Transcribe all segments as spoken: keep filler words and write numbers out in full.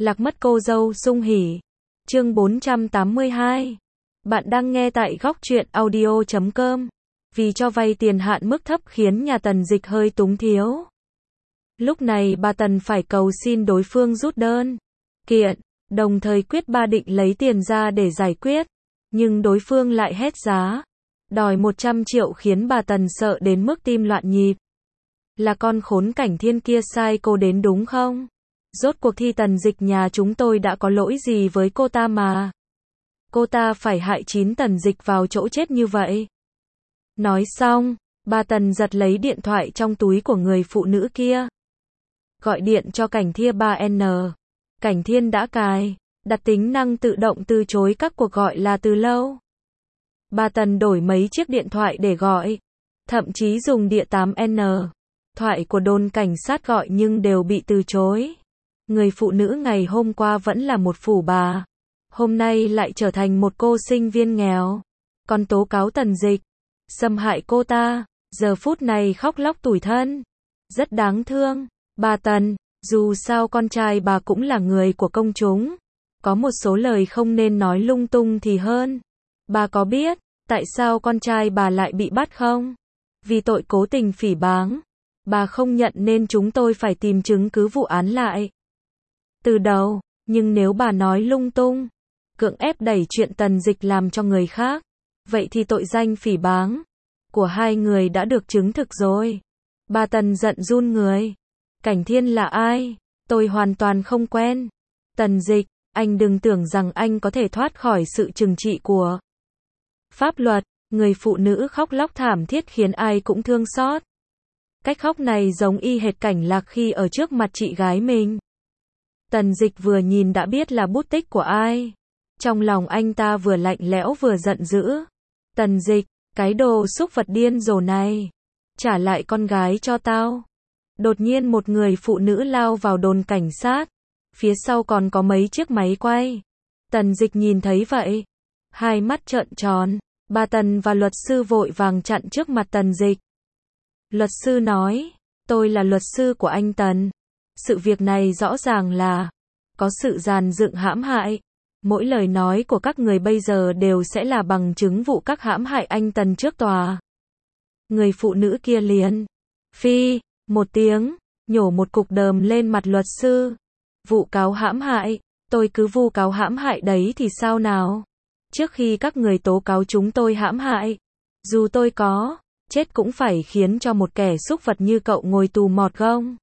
Lạc mất cô dâu sung hỉ. Chương bốn trăm tám mươi hai. Bạn đang nghe tại góc truyện audio chấm com. Vì cho vay tiền hạn mức thấp khiến nhà Tần Dịch hơi túng thiếu. Lúc này bà Tần phải cầu xin đối phương rút đơn kiện, đồng thời quyết ba định lấy tiền ra để giải quyết. Nhưng đối phương lại hét giá, đòi một trăm triệu khiến bà Tần sợ đến mức tim loạn nhịp. Là con khốn Cảnh Thiên kia sai cô đến đúng không? Rốt cuộc thi Tần Dịch nhà chúng tôi đã có lỗi gì với cô ta mà? Cô ta phải hại chín Tần Dịch vào chỗ chết như vậy. Nói xong, bà Tần giật lấy điện thoại trong túi của người phụ nữ kia. Gọi điện cho Cảnh Thiên ba N. Cảnh Thiên đã cài đặt tính năng tự động từ chối các cuộc gọi là từ lâu. Bà Tần đổi mấy chiếc điện thoại để gọi, thậm chí dùng địa tám N. Thoại của đồn cảnh sát gọi nhưng đều bị từ chối. Người phụ nữ ngày hôm qua vẫn là một phù bà, hôm nay lại trở thành một cô sinh viên nghèo. Còn tố cáo Tần Dịch xâm hại cô ta, giờ phút này khóc lóc tủi thân. Rất đáng thương. Bà Tần, dù sao con trai bà cũng là người của công chúng, có một số lời không nên nói lung tung thì hơn. Bà có biết tại sao con trai bà lại bị bắt không? Vì tội cố tình phỉ báng. Bà không nhận nên chúng tôi phải tìm chứng cứ vụ án lại từ đầu. Nhưng nếu bà nói lung tung, cưỡng ép đẩy chuyện Tần Dịch làm cho người khác, vậy thì tội danh phỉ báng của hai người đã được chứng thực rồi. Bà Tần giận run người. Cảnh Thiên là ai? Tôi hoàn toàn không quen. Tần Dịch, anh đừng tưởng rằng anh có thể thoát khỏi sự trừng trị của pháp luật. Người phụ nữ khóc lóc thảm thiết khiến ai cũng thương xót. Cách khóc này giống y hệt Cảnh Lạc khi ở trước mặt chị gái mình. Tần Dịch vừa nhìn đã biết là bút tích của ai. Trong lòng anh ta vừa lạnh lẽo vừa giận dữ. Tần Dịch, cái đồ xúc vật điên rồ này, trả lại con gái cho tao. Đột nhiên một người phụ nữ lao vào đồn cảnh sát. Phía sau còn có mấy chiếc máy quay. Tần Dịch nhìn thấy vậy, hai mắt trợn tròn. Bà Tần và luật sư vội vàng chặn trước mặt Tần Dịch. Luật sư nói, tôi là luật sư của anh Tần. Sự việc này rõ ràng là có sự dàn dựng hãm hại. Mỗi lời nói của các người bây giờ đều sẽ là bằng chứng vụ các hãm hại anh Tần trước tòa. Người phụ nữ kia liền phi một tiếng, nhổ một cục đờm lên mặt luật sư. Vụ cáo hãm hại, tôi cứ vu cáo hãm hại đấy thì sao nào? Trước khi các người tố cáo chúng tôi hãm hại, dù tôi có chết cũng phải khiến cho một kẻ xúc vật như cậu ngồi tù mọt gông.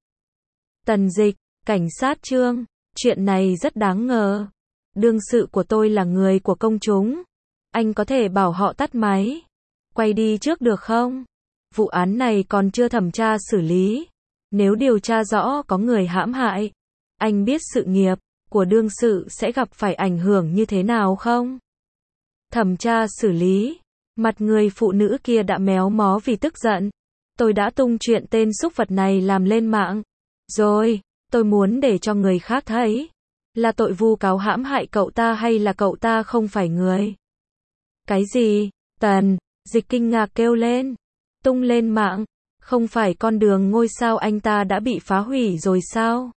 Tần Dịch, cảnh sát Trương, chuyện này rất đáng ngờ. Đương sự của tôi là người của công chúng. Anh có thể bảo họ tắt máy, quay đi trước được không? Vụ án này còn chưa thẩm tra xử lý. Nếu điều tra rõ có người hãm hại, anh biết sự nghiệp của đương sự sẽ gặp phải ảnh hưởng như thế nào không? Thẩm tra xử lý. Mặt người phụ nữ kia đã méo mó vì tức giận. Tôi đã tung chuyện tên xúc vật này làm lên mạng rồi. Tôi muốn để cho người khác thấy là tội vu cáo hãm hại cậu ta hay là cậu ta không phải người. Cái gì? Tần Dịch kinh ngạc kêu lên. Tung lên mạng? Không phải con đường ngôi sao anh ta đã bị phá hủy rồi sao?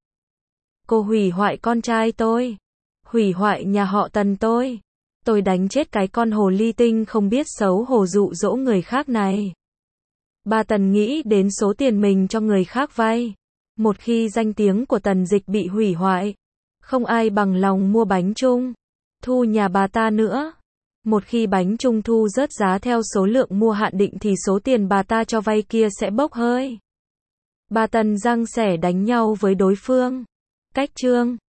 Cô hủy hoại con trai tôi, hủy hoại nhà họ Tần tôi. Tôi đánh chết cái con hồ ly tinh không biết xấu hổ dụ dỗ người khác này. Bà Tần nghĩ đến số tiền mình cho người khác vay. Một khi danh tiếng của Tần Dịch bị hủy hoại, không ai bằng lòng mua bánh trung thu nhà bà ta nữa. Một khi bánh trung thu rớt giá theo số lượng mua hạn định thì số tiền bà ta cho vay kia sẽ bốc hơi. Bà Tần giăng xẻ đánh nhau với đối phương. Cách Trương,